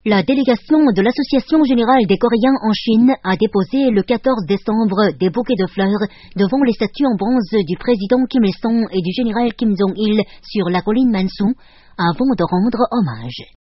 La délégation de l'Association générale des Coréens en Chine a déposé le 14 décembre des bouquets de fleurs devant les statues en bronze du président Kim Il-sung et du général Kim Jong-il sur la colline Mansu avant de rendre hommage.